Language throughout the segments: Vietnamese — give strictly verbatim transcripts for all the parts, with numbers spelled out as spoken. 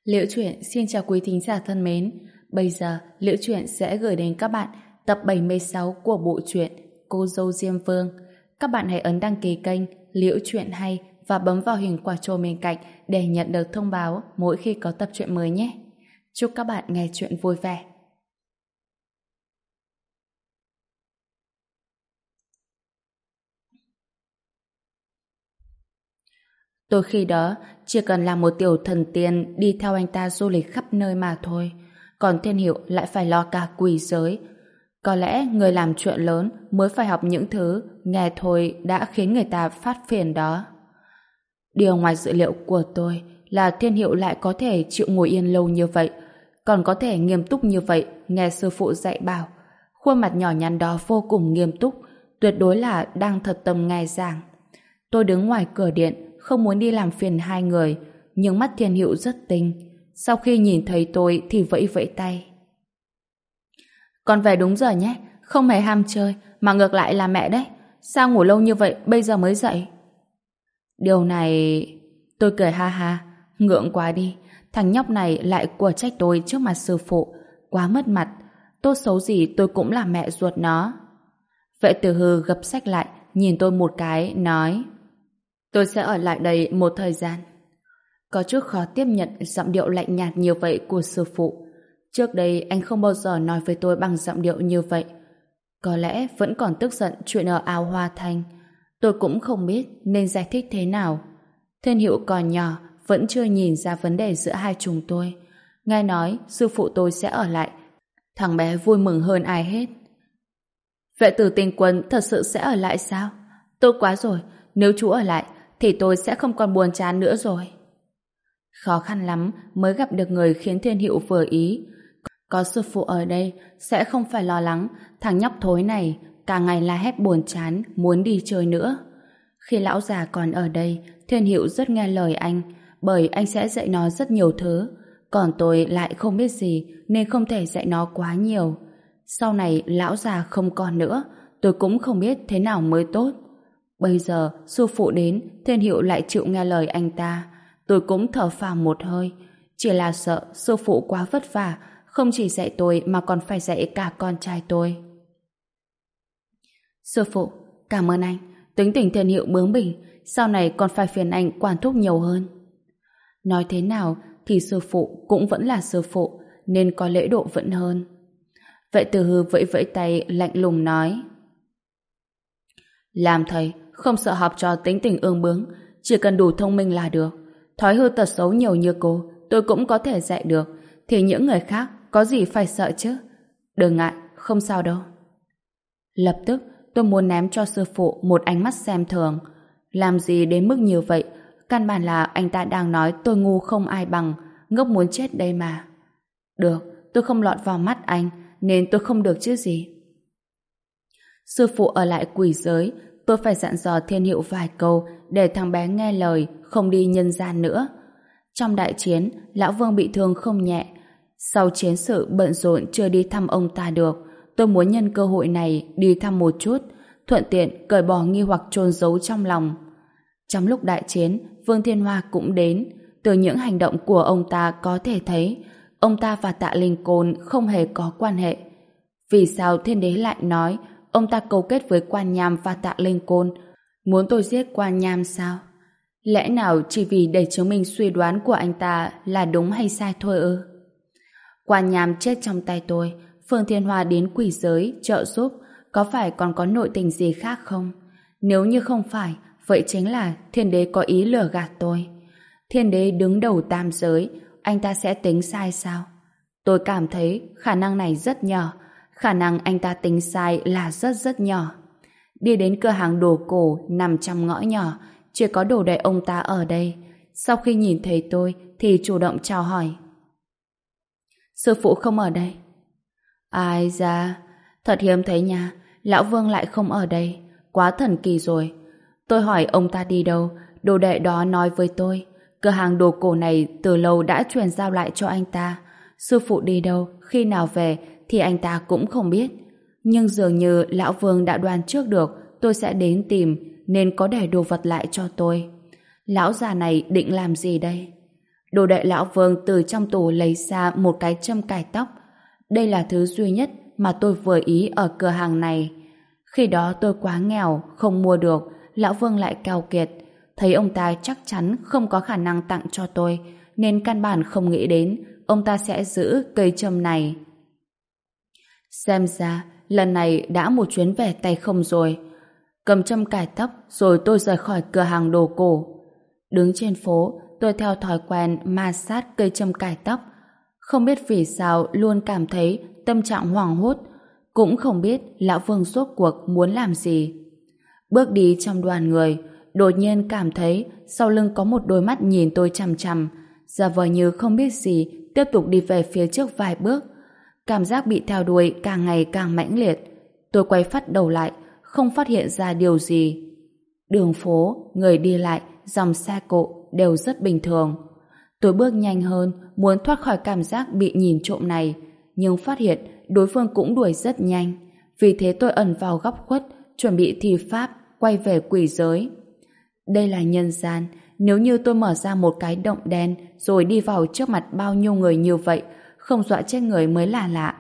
Liễu Chuyện xin chào quý thính giả thân mến. Bây giờ Liễu Chuyện sẽ gửi đến các bạn tập bảy mươi sáu của bộ truyện Cô dâu Diêm Vương. Các bạn hãy ấn đăng ký kênh Liễu Chuyện Hay và bấm vào hình quả chuông bên cạnh để nhận được thông báo mỗi khi có tập truyện mới nhé. Chúc các bạn nghe truyện vui vẻ. Tôi khi đó chỉ cần là một tiểu thần tiên đi theo anh ta du lịch khắp nơi mà thôi. Còn Thiên Hiệu lại phải lo cả quỷ giới. Có lẽ người làm chuyện lớn mới phải học những thứ nghe thôi đã khiến người ta phát phiền đó. Điều ngoài dự liệu của tôi là Thiên Hiệu lại có thể chịu ngồi yên lâu như vậy, còn có thể nghiêm túc như vậy nghe sư phụ dạy bảo. Khuôn mặt nhỏ nhắn đó vô cùng nghiêm túc, tuyệt đối là đang thật tâm nghe giảng. Tôi đứng ngoài cửa điện, không muốn đi làm phiền hai người, nhưng mắt Thiên Hiệu rất tinh. Sau khi nhìn thấy tôi thì vẫy vẫy tay. Con về đúng giờ nhé, không hề ham chơi, mà ngược lại là mẹ đấy. Sao ngủ lâu như vậy, bây giờ mới dậy? Điều này... Tôi cười ha ha, ngượng quá đi. Thằng nhóc này lại của trách tôi trước mặt sư phụ, quá mất mặt. Tốt xấu gì tôi cũng là mẹ ruột nó. Vệ Tử Hư gập sách lại, nhìn tôi một cái, nói: Tôi sẽ ở lại đây một thời gian. Có chút khó tiếp nhận giọng điệu lạnh nhạt như vậy của sư phụ. Trước đây anh không bao giờ nói với tôi bằng giọng điệu như vậy. Có lẽ vẫn còn tức giận chuyện ở ao Hoa Thanh. Tôi cũng không biết nên giải thích thế nào. Thiên Hiệu còn nhỏ, vẫn chưa nhìn ra vấn đề giữa hai chúng tôi. Nghe nói sư phụ tôi sẽ ở lại. Thằng bé vui mừng hơn ai hết. Vệ tử Tinh Quân thật sự sẽ ở lại sao? Tốt quá rồi, nếu chú ở lại thì tôi sẽ không còn buồn chán nữa rồi. Khó khăn lắm mới gặp được người khiến Thiên Hiệu vừa ý. Có sư phụ ở đây sẽ không phải lo lắng thằng nhóc thối này cả ngày la hét buồn chán muốn đi chơi nữa. Khi lão già còn ở đây, Thiên Hiệu rất nghe lời anh, bởi anh sẽ dạy nó rất nhiều thứ. Còn tôi lại không biết gì nên không thể dạy nó quá nhiều. Sau này lão già không còn nữa, tôi cũng không biết thế nào mới tốt. Bây giờ sư phụ đến, Thiên Hiệu lại chịu nghe lời anh ta. Tôi cũng thở phào một hơi. Chỉ là sợ sư phụ quá vất vả, không chỉ dạy tôi mà còn phải dạy cả con trai tôi. Sư phụ, cảm ơn anh. Tính tình Thiên Hiệu bướng bỉnh, sau này còn phải phiền anh quản thúc nhiều hơn. Nói thế nào thì sư phụ cũng vẫn là sư phụ, nên có lễ độ vẫn hơn. Vệ Tử Hư vẫy vẫy tay lạnh lùng nói: Làm thầy không sợ học trò tính tình ương bướng, chỉ cần đủ thông minh là được. Thói hư tật xấu nhiều như cô tôi cũng có thể dạy được, thì những người khác có gì phải sợ chứ. Đừng ngại, không sao đâu. Lập tức tôi muốn ném cho sư phụ một ánh mắt xem thường. Làm gì đến mức như vậy? Căn bản là anh ta đang nói tôi ngu không ai bằng, ngốc muốn chết đây mà. Được, tôi không lọt vào mắt anh, nên tôi không được chứ gì. Sư phụ ở lại quỷ giới, tôi phải dặn dò Thiên Hiệu vài câu để thằng bé nghe lời, không đi nhân gian nữa. Trong đại chiến, Lão Vương bị thương không nhẹ. Sau chiến sự bận rộn chưa đi thăm ông ta được, tôi muốn nhân cơ hội này đi thăm một chút, thuận tiện cởi bỏ nghi hoặc chôn giấu trong lòng. Trong lúc đại chiến, Vương Thiên Hoa cũng đến. Từ những hành động của ông ta có thể thấy ông ta và Tạ Linh Côn không hề có quan hệ. Vì sao Thiên Đế lại nói ông ta cấu kết với Quan Nham và Tạ Linh Côn, muốn tôi giết Quan Nham sao? Lẽ nào chỉ vì để chứng minh suy đoán của anh ta là đúng hay sai thôi ư? Quan Nham chết trong tay tôi, Phương Thiên Hoa đến quỷ giới trợ giúp, có phải còn có nội tình gì khác không? Nếu như không phải, vậy chính là Thiên Đế có ý lừa gạt tôi. Thiên Đế đứng đầu tam giới, anh ta sẽ tính sai sao? Tôi cảm thấy khả năng này rất nhỏ, khả năng anh ta tính sai là rất rất nhỏ. Đi đến cửa hàng đồ cổ nằm trong ngõ nhỏ, chỉ có đồ đệ ông ta ở đây. Sau khi nhìn thấy tôi thì chủ động chào hỏi. Sư phụ không ở đây. Ai da, thật hiếm thấy nha, Lão Vương lại không ở đây, quá thần kỳ rồi. Tôi hỏi ông ta đi đâu, đồ đệ đó nói với tôi, cửa hàng đồ cổ này từ lâu đã truyền giao lại cho anh ta. Sư phụ đi đâu, khi nào về thì anh ta cũng không biết. Nhưng dường như Lão Vương đã đoán trước được tôi sẽ đến tìm, nên có để đồ vật lại cho tôi. Lão già này định làm gì đây? Đồ đệ lão Vương từ trong tủ lấy ra một cái châm cài tóc. Đây là thứ duy nhất mà tôi vừa ý ở cửa hàng này. Khi đó tôi quá nghèo, không mua được, lão Vương lại keo kiệt. Thấy ông ta chắc chắn không có khả năng tặng cho tôi, nên căn bản không nghĩ đến ông ta sẽ giữ cây châm này. Xem ra, lần này đã một chuyến về tay không rồi. Cầm châm cài tóc rồi tôi rời khỏi cửa hàng đồ cổ. Đứng trên phố, tôi theo thói quen ma sát cây châm cài tóc. Không biết vì sao luôn cảm thấy tâm trạng hoảng hốt, cũng không biết lão Vương rốt cuộc muốn làm gì. Bước đi trong đoàn người, đột nhiên cảm thấy sau lưng có một đôi mắt nhìn tôi chằm chằm, giả vờ như không biết gì, tiếp tục đi về phía trước vài bước. Cảm giác bị theo đuổi càng ngày càng mãnh liệt. Tôi quay phát đầu lại, không phát hiện ra điều gì. Đường phố, người đi lại, dòng xe cộ đều rất bình thường. Tôi bước nhanh hơn, muốn thoát khỏi cảm giác bị nhìn trộm này, nhưng phát hiện đối phương cũng đuổi rất nhanh. Vì thế tôi ẩn vào góc khuất, chuẩn bị thi pháp, quay về quỷ giới. Đây là nhân gian, nếu như tôi mở ra một cái động đen rồi đi vào trước mặt bao nhiêu người như vậy, không dọa chết người mới là lạ.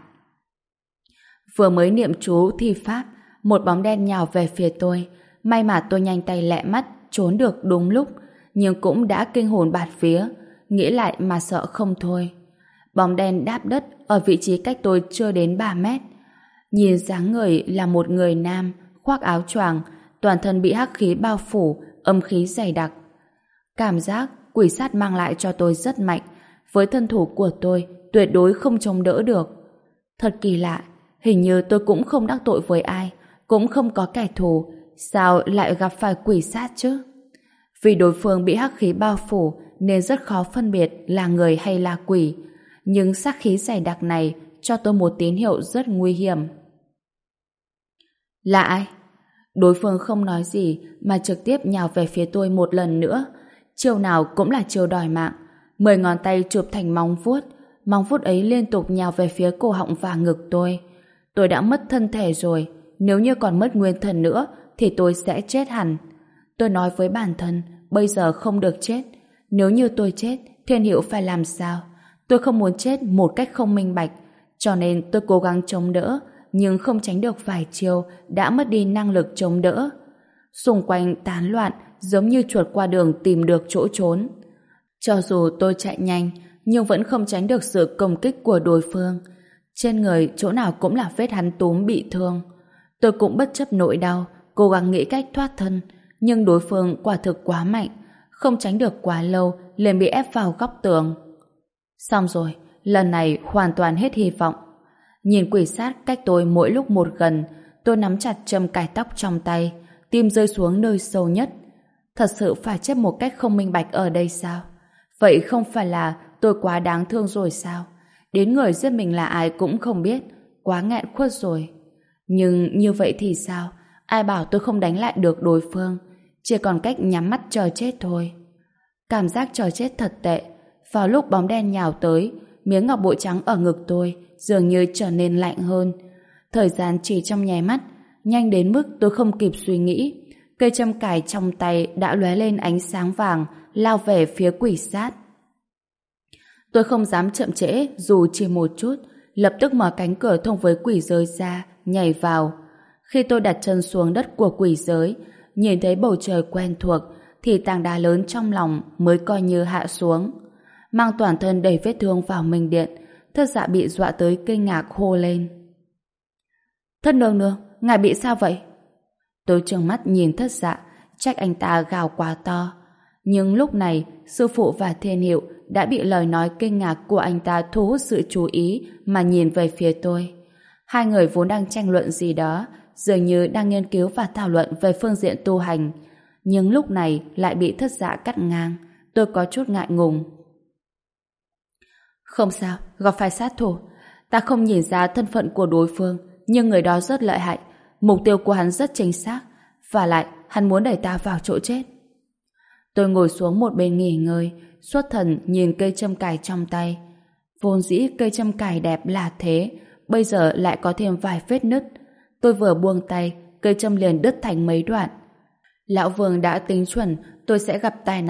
Vừa mới niệm chú thi pháp, một bóng đen nhào về phía tôi. May mà tôi nhanh tay lẹ mắt, trốn được đúng lúc, nhưng cũng đã kinh hồn bạt vía, nghĩ lại mà sợ không thôi. Bóng đen đáp đất ở vị trí cách tôi chưa đến ba mét. Nhìn dáng người là một người nam, khoác áo choàng, toàn thân bị hắc khí bao phủ, âm khí dày đặc. Cảm giác quỷ sát mang lại cho tôi rất mạnh, với thân thủ của tôi tuyệt đối không chống đỡ được. Thật kỳ lạ, hình như tôi cũng không đắc tội với ai, cũng không có kẻ thù, sao lại gặp phải quỷ sát chứ? Vì đối phương bị hắc khí bao phủ nên rất khó phân biệt là người hay là quỷ, nhưng sát khí dày đặc này cho tôi một tín hiệu rất nguy hiểm. Là ai? Đối phương không nói gì mà trực tiếp nhào về phía tôi một lần nữa. Chiêu nào cũng là chiêu đòi mạng. Mười ngón tay chụp thành móng vuốt, móng vuốt ấy liên tục nhào về phía cổ họng và ngực tôi. Tôi đã mất thân thể rồi, nếu như còn mất nguyên thần nữa thì tôi sẽ chết hẳn. Tôi nói với bản thân, bây giờ không được chết. Nếu như tôi chết, Thiên Hiệu phải làm sao? Tôi không muốn chết một cách không minh bạch, cho nên tôi cố gắng chống đỡ, nhưng không tránh được vài chiêu đã mất đi năng lực chống đỡ. Xung quanh tán loạn, giống như chuột qua đường tìm được chỗ trốn. Cho dù tôi chạy nhanh, nhưng vẫn không tránh được sự công kích của đối phương. Trên người chỗ nào cũng là vết hắn túm bị thương. Tôi cũng bất chấp nỗi đau, cố gắng nghĩ cách thoát thân, nhưng đối phương quả thực quá mạnh, không tránh được quá lâu liền bị ép vào góc tường. Xong rồi, lần này hoàn toàn hết hy vọng. Nhìn quỷ sát cách tôi mỗi lúc một gần, tôi nắm chặt châm cài tóc trong tay, tim rơi xuống nơi sâu nhất. Thật sự phải chết một cách không minh bạch ở đây sao? Vậy không phải là tôi quá đáng thương rồi sao? Đến người giết mình là ai cũng không biết, quá nghẹn khuất rồi. Nhưng như vậy thì sao? Ai bảo tôi không đánh lại được đối phương? Chỉ còn cách nhắm mắt chờ chết thôi. Cảm giác chờ chết thật tệ. Vào lúc bóng đen nhào tới, miếng ngọc bội trắng ở ngực tôi dường như trở nên lạnh hơn. Thời gian chỉ trong nháy mắt, nhanh đến mức tôi không kịp suy nghĩ. Cây châm cài trong tay đã lóe lên ánh sáng vàng, lao về phía quỷ sát. Tôi không dám chậm trễ dù chỉ một chút, lập tức mở cánh cửa thông với quỷ giới ra, nhảy vào. Khi tôi đặt chân xuống đất của quỷ giới, nhìn thấy bầu trời quen thuộc, thì tảng đá lớn trong lòng mới coi như hạ xuống. Mang toàn thân đầy vết thương vào mình điện, Thất Dạ bị dọa tới kinh ngạc hô lên. Thất nương nương, ngài bị sao vậy? Tôi trừng mắt nhìn Thất Dạ, trách anh ta gào quá to. Nhưng lúc này, sư phụ và Thiên Hiệu đã bị lời nói kinh ngạc của anh ta thu hút sự chú ý mà nhìn về phía tôi. Hai người vốn đang tranh luận gì đó, dường như đang nghiên cứu và thảo luận về phương diện tu hành. Nhưng lúc này lại bị Thất Dạ cắt ngang. Tôi có chút ngại ngùng. Không sao, gặp phải sát thủ. Ta không nhìn ra thân phận của đối phương, nhưng người đó rất lợi hại. Mục tiêu của hắn rất chính xác. Và lại, hắn muốn đẩy ta vào chỗ chết. Tôi ngồi xuống một bên nghỉ ngơi, xuất thần nhìn cây châm cài trong tay. Vốn dĩ cây châm cài đẹp là thế, bây giờ lại có thêm vài vết nứt. Tôi vừa buông tay, cây châm liền đứt thành mấy đoạn. Lão Vương đã tính chuẩn tôi sẽ gặp tai nạn,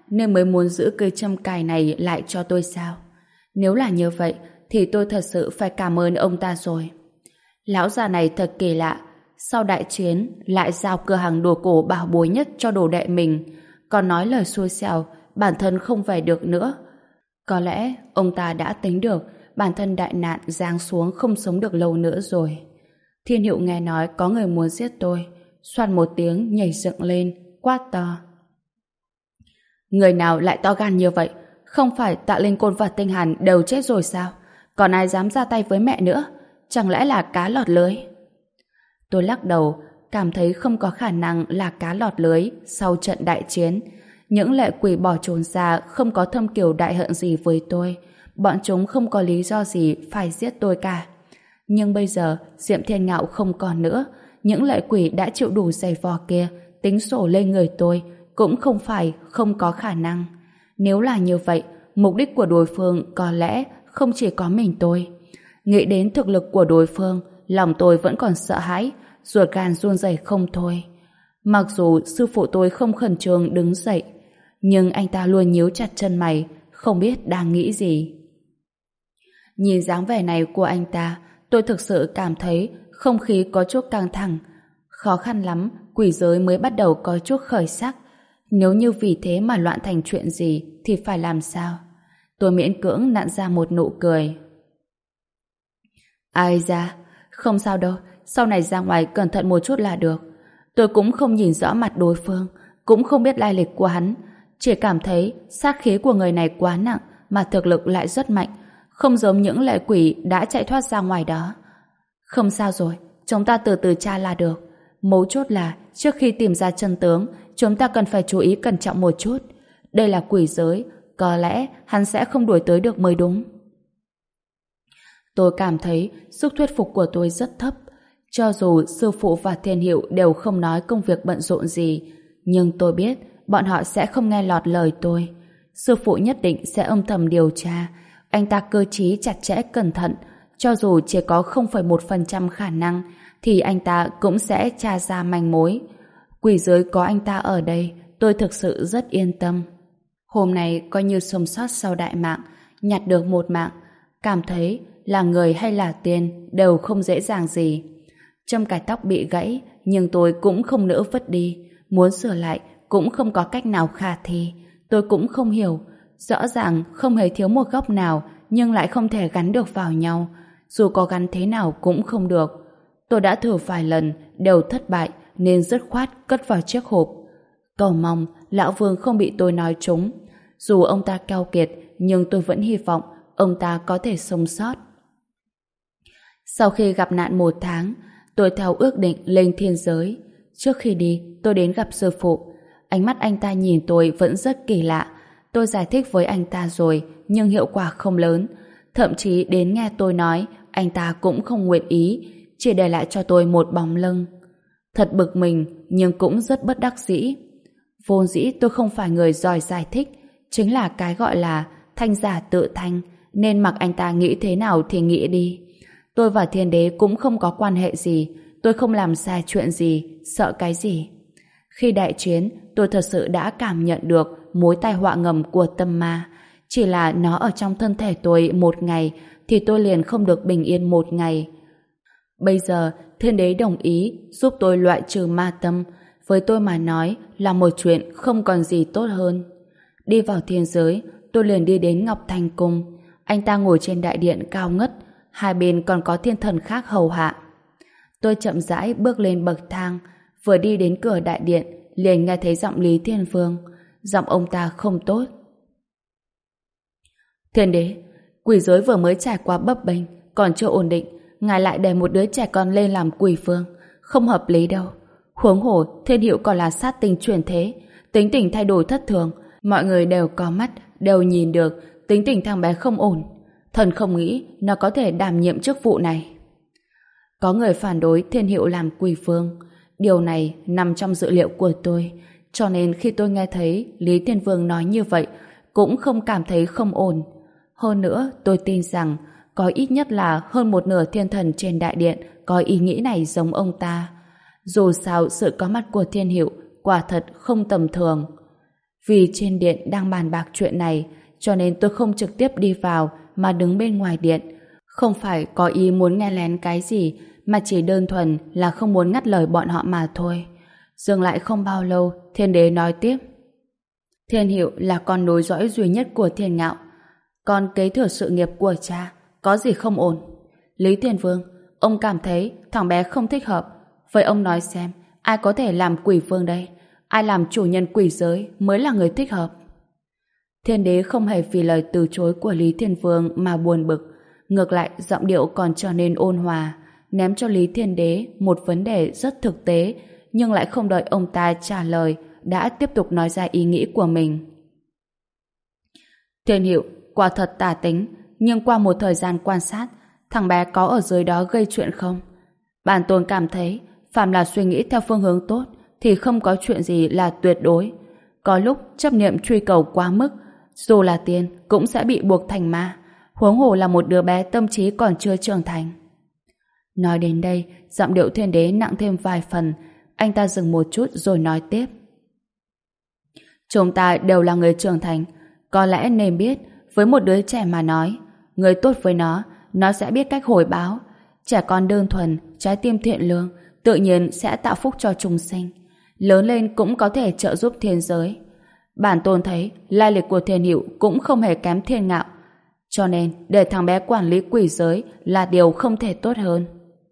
nên mới muốn giữ cây châm cài này lại cho tôi sao? Nếu là như vậy thì tôi thật sự phải cảm ơn ông ta rồi. Lão già này thật kỳ lạ, sau đại chiến lại giao cửa hàng đồ cổ bảo bối nhất cho đồ đệ mình, còn nói lời xui xẻo bản thân không về được nữa. Có lẽ ông ta đã tính được bản thân đại nạn giáng xuống không sống được lâu nữa rồi. Thiên Hiệu nghe nói có người muốn giết tôi, xoạt một tiếng nhảy dựng lên, quát to. Người nào lại to gan như vậy? Không phải Tạ Linh Côn và Tinh Hàn đều chết rồi sao? Còn ai dám ra tay với mẹ nữa? Chẳng lẽ là cá lọt lưới? Tôi lắc đầu, cảm thấy không có khả năng là cá lọt lưới sau trận đại chiến. Những lệ quỷ bỏ trốn ra không có thâm kiều đại hận gì với tôi. Bọn chúng không có lý do gì phải giết tôi cả. Nhưng bây giờ Diệm Thiên Ngạo không còn nữa. Những lệ quỷ đã chịu đủ giày vò kia tính sổ lên người tôi cũng không phải không có khả năng. Nếu là như vậy, mục đích của đối phương có lẽ không chỉ có mình tôi. Nghĩ đến thực lực của đối phương, lòng tôi vẫn còn sợ hãi, ruột gan run rẩy không thôi. Mặc dù sư phụ tôi không khẩn trương đứng dậy, nhưng anh ta luôn nhíu chặt chân mày, không biết đang nghĩ gì. Nhìn dáng vẻ này của anh ta, tôi thực sự cảm thấy không khí có chút căng thẳng. Khó khăn lắm, quỷ giới mới bắt đầu có chút khởi sắc. Nếu như vì thế mà loạn thành chuyện gì thì phải làm sao? Tôi miễn cưỡng nặn ra một nụ cười. Ai da, không sao đâu, sau này ra ngoài cẩn thận một chút là được. Tôi cũng không nhìn rõ mặt đối phương, cũng không biết lai lịch của hắn, chỉ cảm thấy sát khí của người này quá nặng mà thực lực lại rất mạnh, không giống những lệ quỷ đã chạy thoát ra ngoài đó. Không sao rồi, chúng ta từ từ tra là được. Mấu chốt là trước khi tìm ra chân tướng, chúng ta cần phải chú ý cẩn trọng một chút. Đây là quỷ giới, có lẽ hắn sẽ không đuổi tới được mới đúng. Tôi cảm thấy sức thuyết phục của tôi rất thấp. Cho dù sư phụ và Thiên Hiệu đều không nói công việc bận rộn gì, nhưng tôi biết bọn họ sẽ không nghe lọt lời tôi. Sư phụ nhất định sẽ âm thầm điều tra. Anh ta cơ trí chặt chẽ cẩn thận, cho dù chỉ có không phẩy một phần trăm khả năng thì anh ta cũng sẽ tra ra manh mối. Quỷ giới có anh ta ở đây, tôi thực sự rất yên tâm. Hôm nay coi như sống sót sau đại mạng, nhặt được một mạng, cảm thấy là người hay là tiền đều không dễ dàng gì. Châm cài tóc bị gãy, nhưng tôi cũng không nỡ vứt đi. Muốn sửa lại cũng không có cách nào khả thi. Tôi cũng không hiểu. Rõ ràng không hề thiếu một góc nào, nhưng lại không thể gắn được vào nhau. Dù có gắn thế nào cũng không được. Tôi đã thử vài lần, đều thất bại, nên dứt khoát cất vào chiếc hộp. Cầu mong Lão Vương không bị tôi nói trúng. Dù ông ta keo kiệt, nhưng tôi vẫn hy vọng ông ta có thể sống sót. Sau khi gặp nạn một tháng, tôi theo ước định lên thiên giới. Trước khi đi, tôi đến gặp sư phụ. Ánh mắt anh ta nhìn tôi vẫn rất kỳ lạ. Tôi giải thích với anh ta rồi, nhưng hiệu quả không lớn. Thậm chí đến nghe tôi nói, anh ta cũng không nguyện ý, chỉ để lại cho tôi một bóng lưng. Thật bực mình, nhưng cũng rất bất đắc dĩ. Vốn dĩ tôi không phải người giỏi giải thích, chính là cái gọi là thanh giả tự thanh, nên mặc anh ta nghĩ thế nào thì nghĩ đi. Tôi và Thiên Đế cũng không có quan hệ gì, tôi không làm sai chuyện gì, sợ cái gì. Khi đại chiến, tôi thật sự đã cảm nhận được mối tai họa ngầm của tâm ma. Chỉ là nó ở trong thân thể tôi một ngày, thì tôi liền không được bình yên một ngày. Bây giờ, Thiên Đế đồng ý giúp tôi loại trừ ma tâm. Với tôi mà nói là một chuyện không còn gì tốt hơn. Đi vào thiên giới, tôi liền đi đến Ngọc Thanh Cung. Anh ta ngồi trên đại điện cao ngất, hai bên còn có thiên thần khác hầu hạ. Tôi chậm rãi bước lên bậc thang, vừa đi đến cửa đại điện, liền nghe thấy giọng Lý Thiên Vương. Giọng ông ta không tốt. Thiên Đế, quỷ giới vừa mới trải qua bấp bênh, còn chưa ổn định, ngài lại để một đứa trẻ con lên làm quỷ vương, không hợp lý đâu. Huống hồ, Thiên Hiệu còn là sát tinh chuyển thế, tính tình thay đổi thất thường, mọi người đều có mắt, đều nhìn được, tính tình thằng bé không ổn. Thần không nghĩ nó có thể đảm nhiệm chức vụ này. Có người phản đối Thiên Hiệu làm quỷ vương. Điều này nằm trong dự liệu của tôi, cho nên khi tôi nghe thấy Lý Thiên Vương nói như vậy, cũng không cảm thấy không ổn. Hơn nữa, tôi tin rằng có ít nhất là hơn một nửa thiên thần trên đại điện có ý nghĩ này giống ông ta. Dù sao, sự có mặt của Thiên Hiệu quả thật không tầm thường. Vì trên điện đang bàn bạc chuyện này, cho nên tôi không trực tiếp đi vào mà đứng bên ngoài điện. Không phải có ý muốn nghe lén cái gì, mà chỉ đơn thuần là không muốn ngắt lời bọn họ mà thôi. Dừng lại không bao lâu, Thiên Đế nói tiếp. Thiên Hiệu là con nối dõi duy nhất của Thiên Ngạo. Con kế thừa sự nghiệp của cha, có gì không ổn? Lý Thiên Vương, ông cảm thấy thằng bé không thích hợp. Vậy ông nói xem, ai có thể làm quỷ vương đây? Ai làm chủ nhân quỷ giới mới là người thích hợp? Thiên Đế không hề vì lời từ chối của Lý Thiên Vương mà buồn bực. Ngược lại, giọng điệu còn trở nên ôn hòa, ném cho Lý Thiên Đế một vấn đề rất thực tế, nhưng lại không đợi ông ta trả lời, đã tiếp tục nói ra ý nghĩ của mình. Thiên Hiệu quả thật tà tính, nhưng qua một thời gian quan sát, thằng bé có ở dưới đó gây chuyện không? Bản tôn cảm thấy, phàm là suy nghĩ theo phương hướng tốt, thì không có chuyện gì là tuyệt đối. Có lúc chấp niệm truy cầu quá mức, dù là tiên cũng sẽ bị buộc thành ma, huống hồ là một đứa bé tâm trí còn chưa trưởng thành. Nói đến đây, giọng điệu Thiên Đế nặng thêm vài phần. Anh ta dừng một chút rồi nói tiếp. Chúng ta đều là người trưởng thành, có lẽ nên biết, với một đứa trẻ mà nói, người tốt với nó, nó sẽ biết cách hồi báo. Trẻ con đơn thuần, trái tim thiện lương, tự nhiên sẽ tạo phúc cho chúng sinh. Lớn lên cũng có thể trợ giúp thiên giới. Bản tôn thấy lai lịch của Thiên Hiệu cũng không hề kém Thiên Ngạo, cho nên để thằng bé quản lý quỷ giới là điều không thể tốt hơn.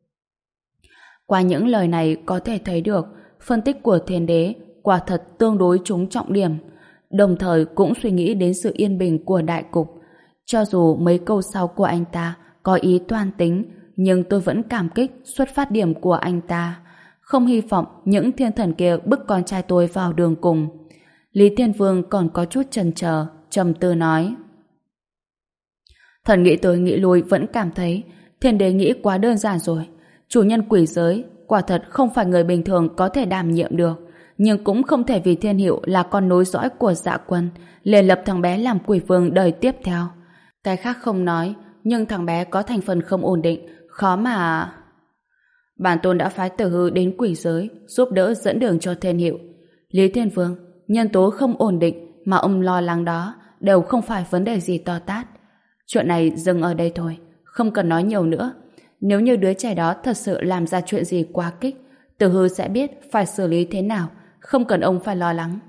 Qua những lời này có thể thấy được phân tích của Thiên Đế quả thật tương đối trúng trọng điểm, đồng thời cũng suy nghĩ đến sự yên bình của đại cục. Cho dù mấy câu sau của anh ta có ý toan tính, nhưng tôi vẫn cảm kích xuất phát điểm của anh ta. Không hy vọng những thiên thần kia bức con trai tôi vào đường cùng. Lý Thiên Vương còn có chút chần chờ, trầm tư nói. Thần nghĩ tới nghĩ lui vẫn cảm thấy Thiên Đế nghĩ quá đơn giản rồi. Chủ nhân quỷ giới quả thật không phải người bình thường có thể đảm nhiệm được, nhưng cũng không thể vì Thiên Hiệu là con nối dõi của Dạ Quân liền lập thằng bé làm quỷ vương đời tiếp theo. Cái khác không nói, nhưng thằng bé có thành phần không ổn định, khó mà... Bản tôn đã phái Tử Hư đến quỷ giới giúp đỡ dẫn đường cho Thiên Hiệu. Lý Thiên Vương, nhân tố không ổn định mà ông lo lắng đó đều không phải vấn đề gì to tát. Chuyện này dừng ở đây thôi, không cần nói nhiều nữa. Nếu như đứa trẻ đó thật sự làm ra chuyện gì quá kích, Tử Hư sẽ biết phải xử lý thế nào, không cần ông phải lo lắng.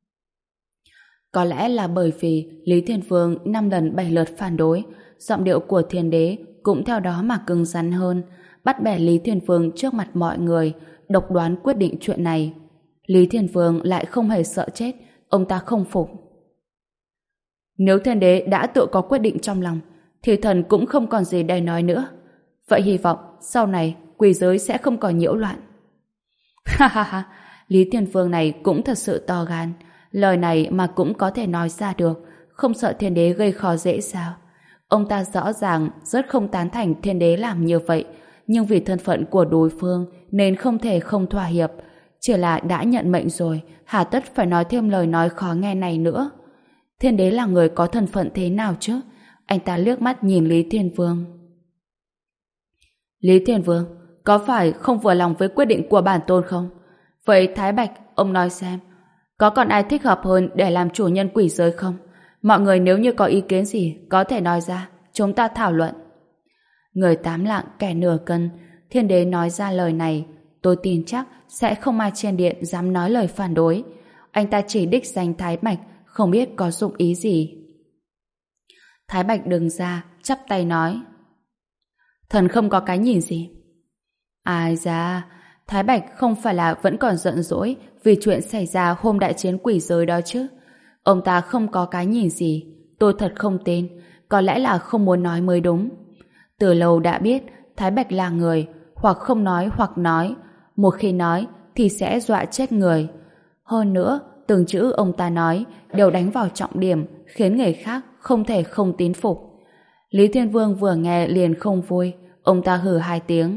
Có lẽ là bởi vì Lý Thiên Vương năm lần bảy lượt phản đối, giọng điệu của Thiên Đế cũng theo đó mà cứng rắn hơn, bắt bẻ Lý Thiên Vương trước mặt mọi người, độc đoán quyết định chuyện này. Lý Thiên Vương lại không hề sợ chết, ông ta không phục. Nếu Thiên Đế đã tự có quyết định trong lòng, thì thần cũng không còn gì để nói nữa. Vậy hy vọng sau này quỷ giới sẽ không còn nhiễu loạn. Ha ha ha, Lý Thiên Vương này cũng thật sự to gan, lời này mà cũng có thể nói ra được, không sợ Thiên Đế gây khó dễ sao? Ông ta rõ ràng rất không tán thành Thiên Đế làm như vậy, nhưng vì thân phận của đối phương nên không thể không thỏa hiệp. Chỉ là đã nhận mệnh rồi, hà tất phải nói thêm lời nói khó nghe này nữa. Thiên Đế là người có thân phận thế nào chứ? Anh ta liếc mắt nhìn Lý Thiên Vương. Lý Thiên Vương, có phải không vừa lòng với quyết định của bản tôn không? Vậy Thái Bạch, ông nói xem, có còn ai thích hợp hơn để làm chủ nhân quỷ giới không? Mọi người nếu như có ý kiến gì, có thể nói ra, chúng ta thảo luận. Người tám lạng kẻ nửa cân, Thiên Đế nói ra lời này, tôi tin chắc sẽ không ai trên điện dám nói lời phản đối. Anh ta chỉ đích danh Thái Bạch, không biết có dụng ý gì. Thái Bạch đứng ra, chắp tay nói. Thần không có cái nhìn gì. Ai da, Thái Bạch không phải là vẫn còn giận dỗi vì chuyện xảy ra hôm đại chiến quỷ giới đó chứ. Ông ta không có cái nhìn gì, tôi thật không tin, có lẽ là không muốn nói mới đúng. Từ lâu đã biết Thái Bạch là người, hoặc không nói hoặc nói, một khi nói thì sẽ dọa chết người. Hơn nữa, từng chữ ông ta nói đều đánh vào trọng điểm, khiến người khác không thể không tín phục. Lý Thiên Vương vừa nghe liền không vui, ông ta hừ hai tiếng.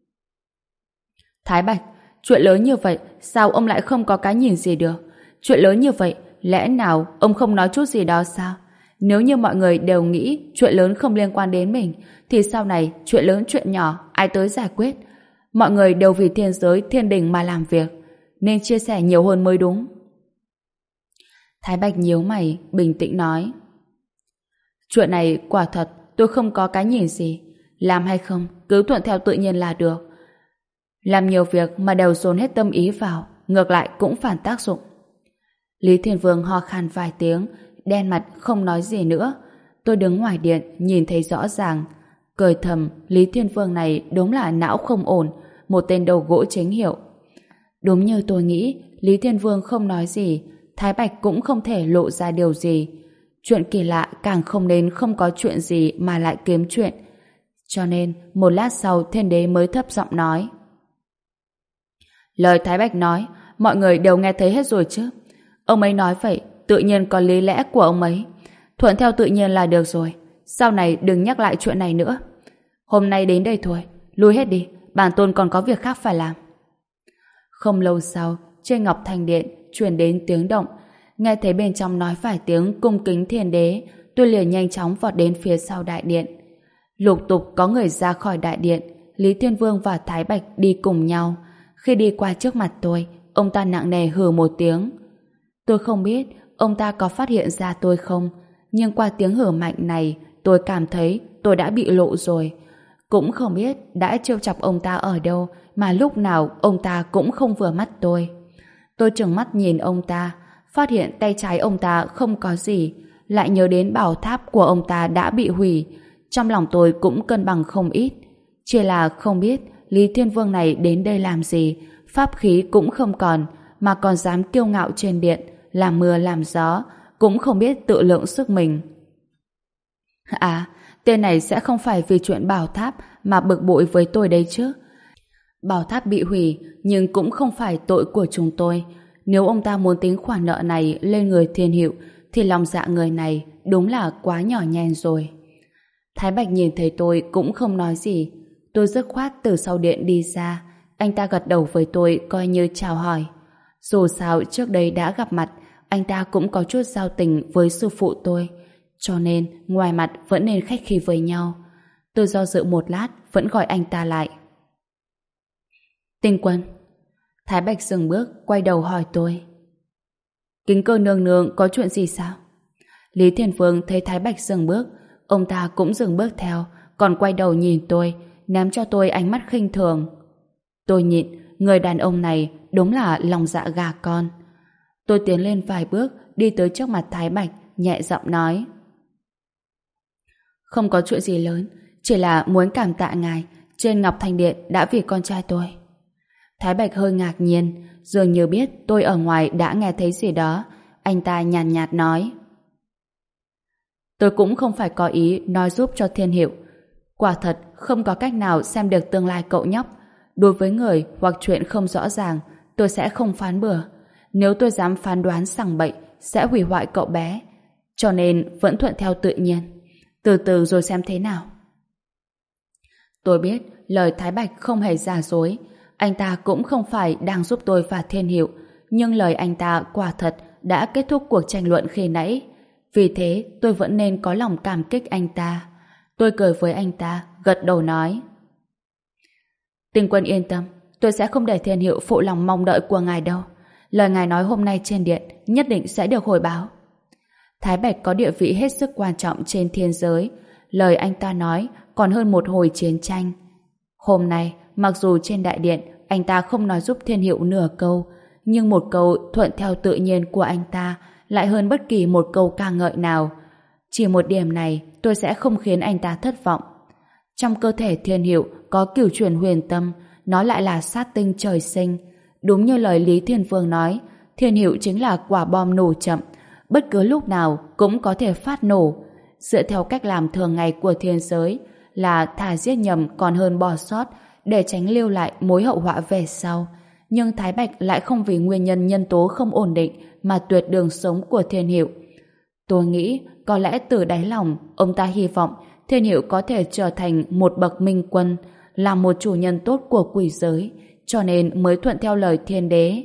Thái Bạch, chuyện lớn như vậy, sao ông lại không có cái nhìn gì được? Chuyện lớn như vậy, lẽ nào ông không nói chút gì đó sao? Nếu như mọi người đều nghĩ chuyện lớn không liên quan đến mình, thì sau này chuyện lớn chuyện nhỏ ai tới giải quyết? Mọi người đều vì thiên giới thiên đình mà làm việc, nên chia sẻ nhiều hơn mới đúng. Thái Bạch nhíu mày, bình tĩnh nói. Chuyện này quả thật tôi không có cái nhìn gì. Làm hay không, cứ thuận theo tự nhiên là được. Làm nhiều việc mà đều dồn hết tâm ý vào, ngược lại cũng phản tác dụng. Lý Thiên Vương ho khan vài tiếng, đen mặt không nói gì nữa. Tôi đứng ngoài điện, nhìn thấy rõ ràng. Cười thầm, Lý Thiên Vương này đúng là não không ổn, một tên đầu gỗ chính hiệu. Đúng như tôi nghĩ, Lý Thiên Vương không nói gì, Thái Bạch cũng không thể lộ ra điều gì. Chuyện kỳ lạ càng không nên không có chuyện gì mà lại kiếm chuyện. Cho nên, một lát sau Thiên Đế mới thấp giọng nói. Lời Thái Bạch nói, mọi người đều nghe thấy hết rồi chứ. Ông ấy nói vậy, tự nhiên có lý lẽ của ông ấy. Thuận theo tự nhiên là được rồi. Sau này đừng nhắc lại chuyện này nữa. Hôm nay đến đây thôi, lui hết đi, bản tôn còn có việc khác phải làm. Không lâu sau, trên Ngọc Thanh Điện truyền đến tiếng động. Nghe thấy bên trong nói vài tiếng cung kính Thiên Đế, tôi liền nhanh chóng vọt đến phía sau đại điện. Lục tục có người ra khỏi đại điện, Lý Thiên Vương và Thái Bạch đi cùng nhau. Khi đi qua trước mặt tôi, ông ta nặng nề hừ một tiếng. Tôi không biết ông ta có phát hiện ra tôi không, nhưng qua tiếng hừ mạnh này, tôi cảm thấy tôi đã bị lộ rồi. Cũng không biết đã trêu chọc ông ta ở đâu mà lúc nào ông ta cũng không vừa mắt tôi. Tôi trừng mắt nhìn ông ta, phát hiện tay trái ông ta không có gì, lại nhớ đến bảo tháp của ông ta đã bị hủy. Trong lòng tôi cũng cân bằng không ít. Chỉ là không biết Lý Thiên Vương này đến đây làm gì, pháp khí cũng không còn, mà còn dám kiêu ngạo trên điện, làm mưa làm gió, cũng không biết tự lượng sức mình. À, tên này sẽ không phải vì chuyện bảo tháp mà bực bội với tôi đấy chứ. Bảo tháp bị hủy, nhưng cũng không phải tội của chúng tôi. Nếu ông ta muốn tính khoản nợ này lên người Thiên Hiệu, thì lòng dạ người này đúng là quá nhỏ nhen rồi. Thái Bạch nhìn thấy tôi cũng không nói gì. Tôi dứt khoát từ sau điện đi ra. Anh ta gật đầu với tôi coi như chào hỏi. Dù sao trước đây đã gặp mặt, anh ta cũng có chút giao tình với sư phụ tôi. Cho nên ngoài mặt vẫn nên khách khí với nhau. Tôi do dự một lát vẫn gọi anh ta lại. Tinh Quân. Thái Bạch dừng bước quay đầu hỏi tôi. Kính Cơ nương nương có chuyện gì sao? Lý Thiên Vương thấy Thái Bạch dừng bước, ông ta cũng dừng bước theo, còn quay đầu nhìn tôi, ném cho tôi ánh mắt khinh thường. Tôi nhịn, người đàn ông này đúng là lòng dạ gà con. Tôi tiến lên vài bước, đi tới trước mặt Thái Bạch, nhẹ giọng nói. Không có chuyện gì lớn, chỉ là muốn cảm tạ ngài, trên Ngọc Thanh Điện đã vì con trai tôi. Thái Bạch hơi ngạc nhiên, dường như biết tôi ở ngoài đã nghe thấy gì đó. Anh ta nhàn nhạt, nhạt nói. Tôi cũng không phải có ý nói giúp cho Thiên Hiệu. Quả thật không có cách nào xem được tương lai cậu nhóc. Đối với người hoặc chuyện không rõ ràng, tôi sẽ không phán bừa. Nếu tôi dám phán đoán sằng bậy, sẽ hủy hoại cậu bé. Cho nên vẫn thuận theo tự nhiên. Từ từ rồi xem thế nào. Tôi biết lời Thái Bạch không hề giả dối. Anh ta cũng không phải đang giúp tôi và Thiên Hiệu, nhưng lời anh ta quả thật đã kết thúc cuộc tranh luận khi nãy. Vì thế tôi vẫn nên có lòng cảm kích anh ta. Tôi cười với anh ta, gật đầu nói. Tinh Quân yên tâm, tôi sẽ không để Thiên Hiệu phụ lòng mong đợi của ngài đâu. Lời ngài nói hôm nay trên điện nhất định sẽ được hồi báo. Thái Bạch có địa vị hết sức quan trọng trên thiên giới. Lời anh ta nói còn hơn một hồi chiến tranh. Hôm nay, mặc dù trên đại điện anh ta không nói giúp Thiên Hiệu nửa câu, nhưng một câu thuận theo tự nhiên của anh ta lại hơn bất kỳ một câu ca ngợi nào. Chỉ một điểm này tôi sẽ không khiến anh ta thất vọng. Trong cơ thể Thiên Hiệu có cửu chuyển huyền tâm, nó lại là sát tinh trời sinh. Đúng như lời Lý Thiên Vương nói, Thiên Hiệu chính là quả bom nổ chậm, bất cứ lúc nào cũng có thể phát nổ. Dựa theo cách làm thường ngày của thiên giới là thà giết nhầm còn hơn bỏ sót, để tránh lưu lại mối hậu họa về sau. Nhưng Thái Bạch lại không vì nguyên nhân nhân tố không ổn định mà tuyệt đường sống của Thiên Hiệu. Tôi nghĩ có lẽ từ đáy lòng ông ta hy vọng Thiên Hiệu có thể trở thành một bậc minh quân, là một chủ nhân tốt của quỷ giới, cho nên mới thuận theo lời Thiên Đế.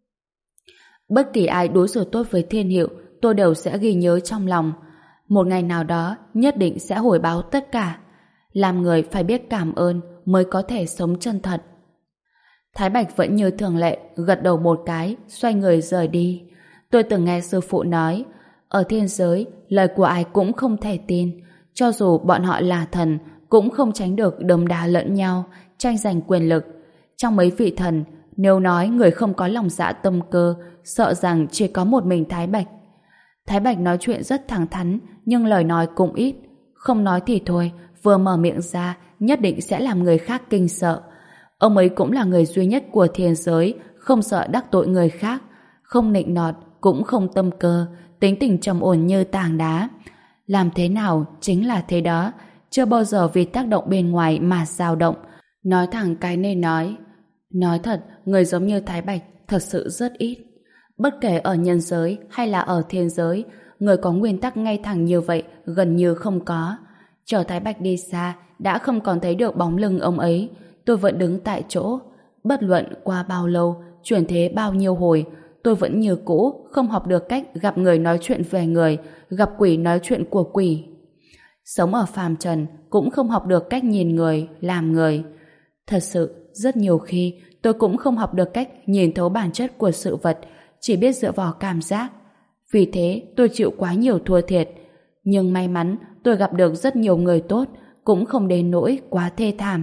Bất kỳ ai đối xử tốt với Thiên Hiệu, tôi đều sẽ ghi nhớ trong lòng. Một ngày nào đó nhất định sẽ hồi báo tất cả. Làm người phải biết cảm ơn mới có thể sống chân thật. Thái Bạch vẫn như thường lệ gật đầu một cái, xoay người rời đi. Tôi từng nghe sư phụ nói, ở thiên giới, lời của ai cũng không thể tin. Cho dù bọn họ là thần, cũng không tránh được đấm đá lẫn nhau, tranh giành quyền lực. Trong mấy vị thần, nếu nói người không có lòng dạ tâm cơ, sợ rằng chỉ có một mình Thái Bạch. Thái Bạch nói chuyện rất thẳng thắn, nhưng lời nói cũng ít. Không nói thì thôi, vừa mở miệng ra, nhất định sẽ làm người khác kinh sợ. Ông ấy cũng là người duy nhất của thiên giới, không sợ đắc tội người khác, không nịnh nọt, cũng không tâm cơ, tính tình trầm ổn như tảng đá. Làm thế nào chính là thế đó, chưa bao giờ vì tác động bên ngoài mà dao động. Nói thẳng cái nên nói. Nói thật, người giống như Thái Bạch thật sự rất ít. Bất kể ở nhân giới hay là ở thiên giới, người có nguyên tắc ngay thẳng như vậy gần như không có. Chờ Thái Bạch đi xa, đã không còn thấy được bóng lưng ông ấy. Tôi vẫn đứng tại chỗ. Bất luận qua bao lâu, chuyển thế bao nhiêu hồi, tôi vẫn như cũ, không học được cách gặp người nói chuyện về người, gặp quỷ nói chuyện của quỷ. Sống ở phàm trần, cũng không học được cách nhìn người, làm người. Thật sự, rất nhiều khi, tôi cũng không học được cách nhìn thấu bản chất của sự vật, chỉ biết dựa vào cảm giác. Vì thế, tôi chịu quá nhiều thua thiệt. Nhưng may mắn, tôi gặp được rất nhiều người tốt, cũng không đến nỗi quá thê thảm.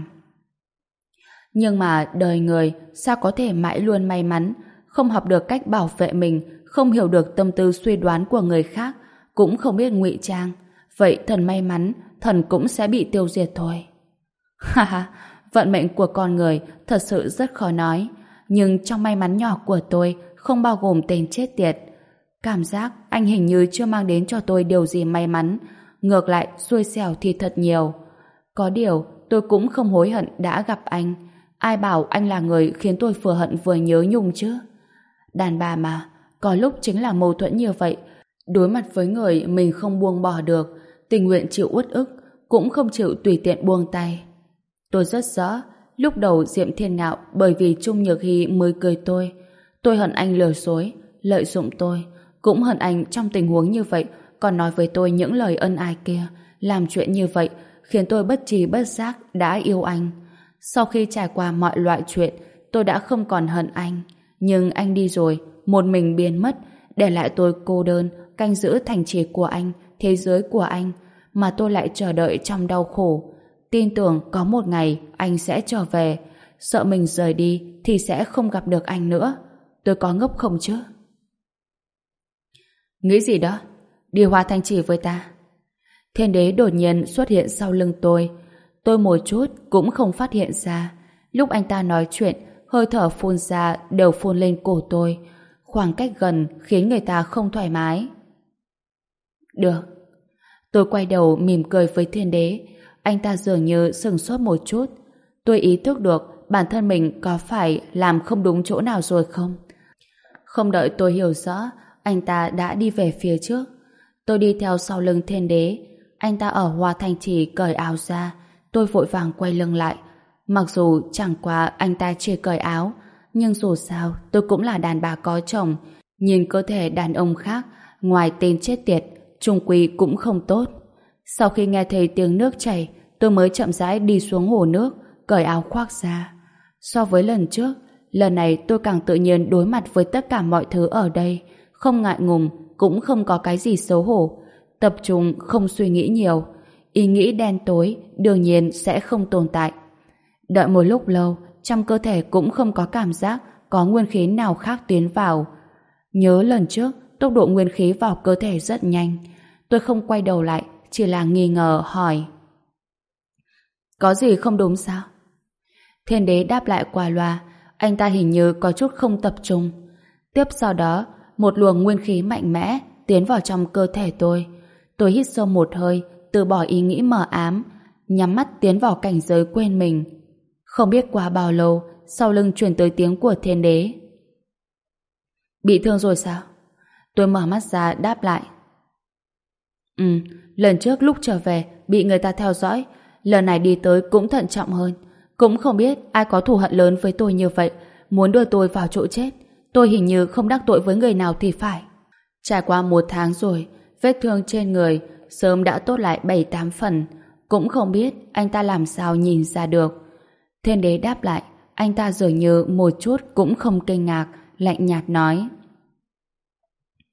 Nhưng mà đời người sao có thể mãi luôn may mắn, không học được cách bảo vệ mình, không hiểu được tâm tư suy đoán của người khác, cũng không biết ngụy trang. Vậy thần may mắn, thần cũng sẽ bị tiêu diệt thôi. Ha ha, vận mệnh của con người thật sự rất khó nói. Nhưng trong may mắn nhỏ của tôi không bao gồm tên chết tiệt. Cảm giác anh hình như chưa mang đến cho tôi điều gì may mắn. Ngược lại, xui xẻo thì thật nhiều. Có điều, tôi cũng không hối hận đã gặp anh. Ai bảo anh là người khiến tôi vừa hận vừa nhớ nhung chứ? Đàn bà mà, có lúc chính là mâu thuẫn như vậy. Đối mặt với người mình không buông bỏ được, tình nguyện chịu uất ức, cũng không chịu tùy tiện buông tay. Tôi rất rõ, lúc đầu Diệm Thiên Ngạo bởi vì Trung Nhược Hy mới cười tôi. Tôi hận anh lừa dối, lợi dụng tôi. Cũng hận anh trong tình huống như vậy còn nói với tôi những lời ân ái kia. Làm chuyện như vậy khiến tôi bất trí bất giác đã yêu anh. Sau khi trải qua mọi loại chuyện, tôi đã không còn hận anh. Nhưng anh đi rồi, một mình biến mất, để lại tôi cô đơn, canh giữ thành trì của anh, thế giới của anh, mà tôi lại chờ đợi trong đau khổ. Tin tưởng có một ngày anh sẽ trở về, sợ mình rời đi thì sẽ không gặp được anh nữa. Tôi có ngốc không chứ? Nghĩ gì đó? Đi Hoa Thanh Trì với ta. Thiên đế đột nhiên xuất hiện sau lưng tôi. Tôi một chút cũng không phát hiện ra. Lúc anh ta nói chuyện, hơi thở phun ra đều phun lên cổ tôi. Khoảng cách gần khiến người ta không thoải mái. Được. Tôi quay đầu mỉm cười với thiên đế. Anh ta dường như sửng sốt một chút. Tôi ý thức được bản thân mình có phải làm không đúng chỗ nào rồi không? Không đợi tôi hiểu rõ, anh ta đã đi về phía trước. Tôi đi theo sau lưng thiên đế. Anh ta ở Hoa Thanh Trì cởi áo ra. Tôi vội vàng quay lưng lại. Mặc dù chẳng qua anh ta chỉ cởi áo, nhưng dù sao tôi cũng là đàn bà có chồng. Nhìn cơ thể đàn ông khác, ngoài tên chết tiệt, chung quy cũng không tốt. Sau khi nghe thấy tiếng nước chảy, tôi mới chậm rãi đi xuống hồ nước, cởi áo khoác ra. So với lần trước, lần này tôi càng tự nhiên đối mặt với tất cả mọi thứ ở đây, không ngại ngùng, cũng không có cái gì xấu hổ. Tập trung, không suy nghĩ nhiều. Ý nghĩ đen tối đương nhiên sẽ không tồn tại. Đợi một lúc lâu, trong cơ thể cũng không có cảm giác có nguyên khí nào khác tiến vào. Nhớ lần trước, tốc độ nguyên khí vào cơ thể rất nhanh. Tôi không quay đầu lại, chỉ là nghi ngờ hỏi. Có gì không đúng sao? Thiên đế đáp lại qua loa, anh ta hình như có chút không tập trung. Tiếp sau đó, một luồng nguyên khí mạnh mẽ tiến vào trong cơ thể tôi. Tôi hít sâu một hơi, từ bỏ ý nghĩ mờ ám, nhắm mắt tiến vào cảnh giới quên mình. Không biết qua bao lâu, sau lưng truyền tới tiếng của thiên đế. Bị thương rồi sao? Tôi mở mắt ra đáp lại. Ừ, lần trước lúc trở về bị người ta theo dõi, lần này đi tới cũng thận trọng hơn. Cũng không biết ai có thù hận lớn với tôi như vậy, muốn đưa tôi vào chỗ chết. Tôi hình như không đắc tội với người nào thì phải. Trải qua một tháng rồi, vết thương trên người sớm đã tốt lại bảy tám phần. Cũng không biết anh ta làm sao nhìn ra được. Thiên đế đáp lại, anh ta dường như một chút cũng không kinh ngạc, lạnh nhạt nói.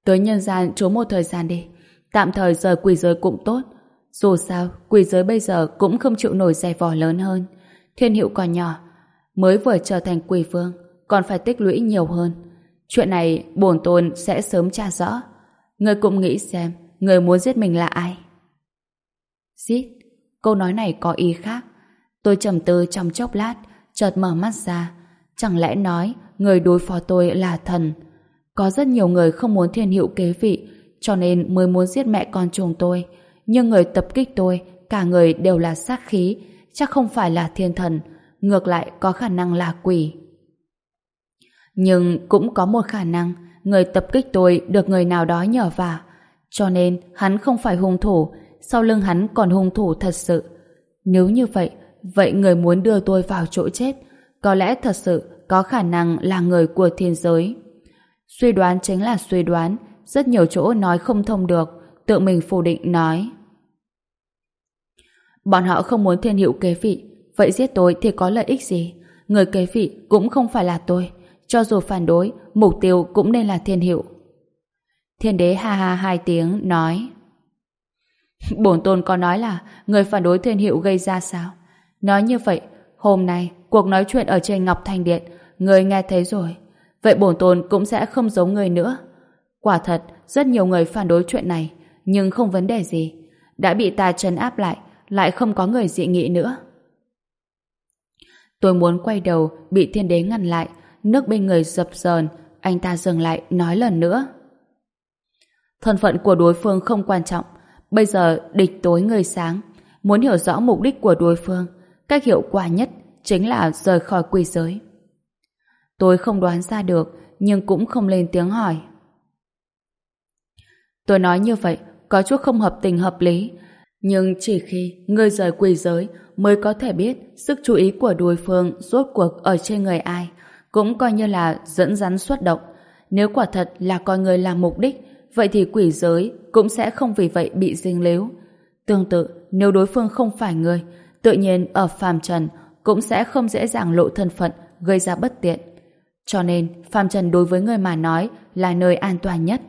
Tới nhân gian trốn một thời gian đi. Tạm thời rời quỷ giới cũng tốt. Dù sao, quỷ giới bây giờ cũng không chịu nổi giày vò lớn hơn. Thiên Hiệu còn nhỏ, mới vừa trở thành quỷ vương, còn phải tích lũy nhiều hơn. Chuyện này bổn tôn sẽ sớm tra rõ. Người cũng nghĩ xem, người muốn giết mình là ai? Giết? Câu nói này có ý khác. Tôi trầm tư trong chốc lát, chợt mở mắt ra. Chẳng lẽ nói người đối phó tôi là thần? Có rất nhiều người không muốn Thiên Hiệu kế vị, cho nên mới muốn giết mẹ con chồng tôi. Nhưng người tập kích tôi, cả người đều là sát khí, chắc không phải là thiên thần, ngược lại có khả năng là quỷ. Nhưng cũng có một khả năng, người tập kích tôi được người nào đó nhờ vả, cho nên hắn không phải hung thủ, sau lưng hắn còn hung thủ thật sự. Nếu như vậy, vậy người muốn đưa tôi vào chỗ chết, có lẽ thật sự có khả năng là người của thiên giới. Suy đoán chính là suy đoán, rất nhiều chỗ nói không thông được, tự mình phủ định nói. Bọn họ không muốn Thiên Hiệu kế vị, vậy giết tôi thì có lợi ích gì? Người kế vị cũng không phải là tôi, cho dù phản đối, mục tiêu cũng nên là Thiên Hiệu. Thiên đế ha ha hai tiếng, nói: Bổn tôn có nói là người phản đối Thiên Hiệu gây ra sao? Nói như vậy, hôm nay cuộc nói chuyện ở trên Ngọc Thanh Điện, người nghe thấy rồi. Vậy bổn tôn cũng sẽ không giống người nữa. Quả thật, rất nhiều người phản đối chuyện này, nhưng không vấn đề gì. Đã bị ta trấn áp lại, lại không có người dị nghị nữa. Tôi muốn quay đầu, bị thiên đế ngăn lại, nước bên người dập dờn, anh ta dừng lại, nói lần nữa. Thân phận của đối phương không quan trọng, bây giờ địch tối người sáng. Muốn hiểu rõ mục đích của đối phương, cách hiệu quả nhất chính là rời khỏi quỷ giới. Tôi không đoán ra được, nhưng cũng không lên tiếng hỏi. Tôi nói như vậy có chút không hợp tình hợp lý, nhưng chỉ khi người rời quỷ giới mới có thể biết sức chú ý của đối phương rốt cuộc ở trên người ai, cũng coi như là dẫn dắt xuất động. Nếu quả thật là coi người làm mục đích, vậy thì quỷ giới cũng sẽ không vì vậy bị dính líu. Tương tự, nếu đối phương không phải người, tự nhiên ở phàm trần cũng sẽ không dễ dàng lộ thân phận, gây ra bất tiện. Cho nên, phàm trần đối với người mà nói là nơi an toàn nhất.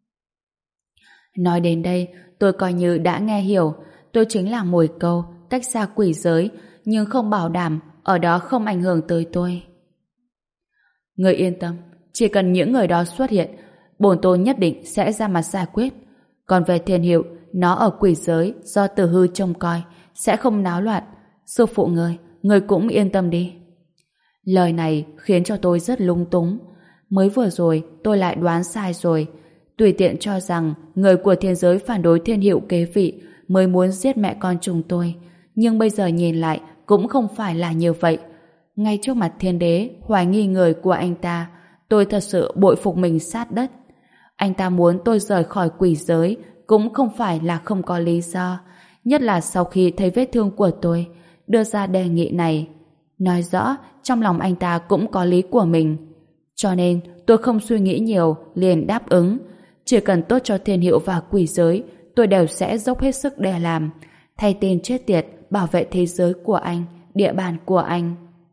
Nói đến đây, tôi coi như đã nghe hiểu. Tôi chính là mồi câu, cách xa quỷ giới, nhưng không bảo đảm ở đó không ảnh hưởng tới tôi. Người yên tâm, chỉ cần những người đó xuất hiện, bổn tôn nhất định sẽ ra mặt giải quyết. Còn về Thiên Hiệu, nó ở quỷ giới do Tử Hư trông coi, sẽ không náo loạn. Sư phụ người, người cũng yên tâm đi. Lời này khiến cho tôi rất lung túng. Mới vừa rồi tôi lại đoán sai rồi. Tùy tiện cho rằng người của thiên giới phản đối Thiên Hiệu kế vị mới muốn giết mẹ con chúng tôi. Nhưng bây giờ nhìn lại cũng không phải là như vậy. Ngay trước mặt thiên đế hoài nghi người của anh ta, tôi thật sự bội phục mình sát đất. Anh ta muốn tôi rời khỏi quỷ giới cũng không phải là không có lý do. Nhất là sau khi thấy vết thương của tôi, đưa ra đề nghị này. Nói rõ trong lòng anh ta cũng có lý của mình. Cho nên tôi không suy nghĩ nhiều, liền đáp ứng. Chỉ cần tốt cho Thiên Hiệu và quỷ giới, tôi đều sẽ dốc hết sức để làm. Thay tên chết tiệt, bảo vệ thế giới của anh, địa bàn của anh.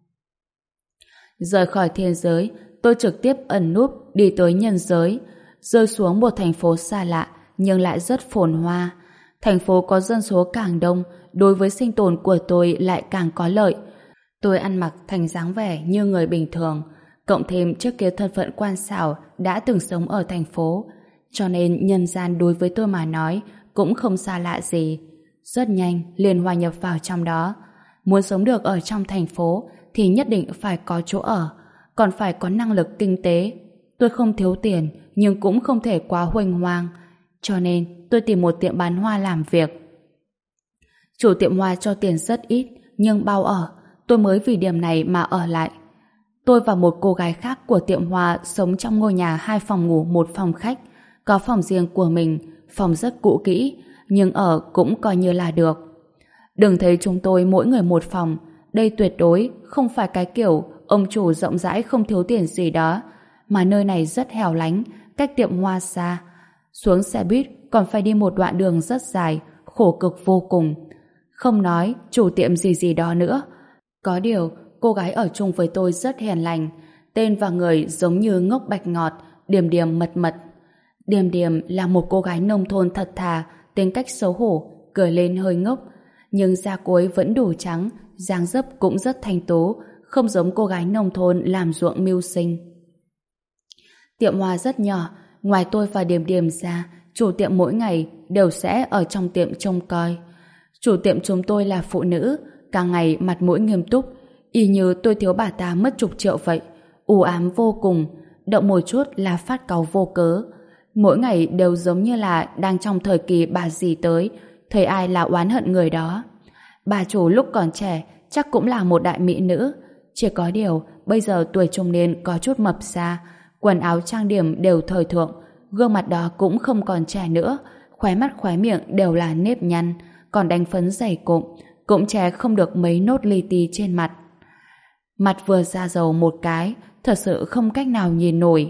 Rời khỏi thiên giới, tôi trực tiếp ẩn núp đi tới nhân giới, rơi xuống một thành phố xa lạ nhưng lại rất phồn hoa. Thành phố có dân số càng đông, đối với sinh tồn của tôi lại càng có lợi. Tôi ăn mặc thành dáng vẻ như người bình thường, cộng thêm trước kia thân phận quan xảo đã từng sống ở thành phố, cho nên nhân gian đối với tôi mà nói cũng không xa lạ gì. Rất nhanh liền hòa nhập vào trong đó. Muốn sống được ở trong thành phố thì nhất định phải có chỗ ở, còn phải có năng lực kinh tế. Tôi không thiếu tiền nhưng cũng không thể quá huênh hoang, cho nên tôi tìm một tiệm bán hoa làm việc. Chủ tiệm hoa cho tiền rất ít nhưng bao ở, tôi mới vì điểm này mà ở lại. Tôi và một cô gái khác của tiệm hoa sống trong ngôi nhà hai phòng ngủ một phòng khách, có phòng riêng của mình, phòng rất cũ kỹ, nhưng ở cũng coi như là được. Đừng thấy chúng tôi mỗi người một phòng, đây tuyệt đối không phải cái kiểu ông chủ rộng rãi không thiếu tiền gì đó, mà nơi này rất hẻo lánh, cách tiệm hoa xa. Xuống xe buýt còn phải đi một đoạn đường rất dài, khổ cực vô cùng. Không nói chủ tiệm gì gì đó nữa. Có điều, cô gái ở chung với tôi rất hiền lành, tên và người giống như ngốc bạch ngọt, điềm điềm mật mật. Điềm Điềm là một cô gái nông thôn thật thà, tính cách xấu hổ, cười lên hơi ngốc, nhưng da cô ấy vẫn đủ trắng, dáng dấp cũng rất thanh tú, không giống cô gái nông thôn làm ruộng mưu sinh. Tiệm hoa rất nhỏ, ngoài tôi và Điềm Điềm ra, chủ tiệm mỗi ngày đều sẽ ở trong tiệm trông coi. Chủ tiệm chúng tôi là phụ nữ, cả ngày mặt mũi nghiêm túc, y như tôi thiếu bà ta mất chục triệu vậy, u ám vô cùng, động một chút là phát cáu vô cớ. Mỗi ngày đều giống như là đang trong thời kỳ bà dì tới, thấy ai là oán hận người đó. Bà chủ lúc còn trẻ chắc cũng là một đại mỹ nữ, chỉ có điều bây giờ tuổi trung niên có chút mập ra, quần áo trang điểm đều thời thượng, gương mặt đó cũng không còn trẻ nữa, khóe mắt khóe miệng đều là nếp nhăn, còn đánh phấn dày cộm, cũng che không được mấy nốt li ti trên mặt. Mặt vừa ra dầu một cái, thật sự không cách nào nhìn nổi.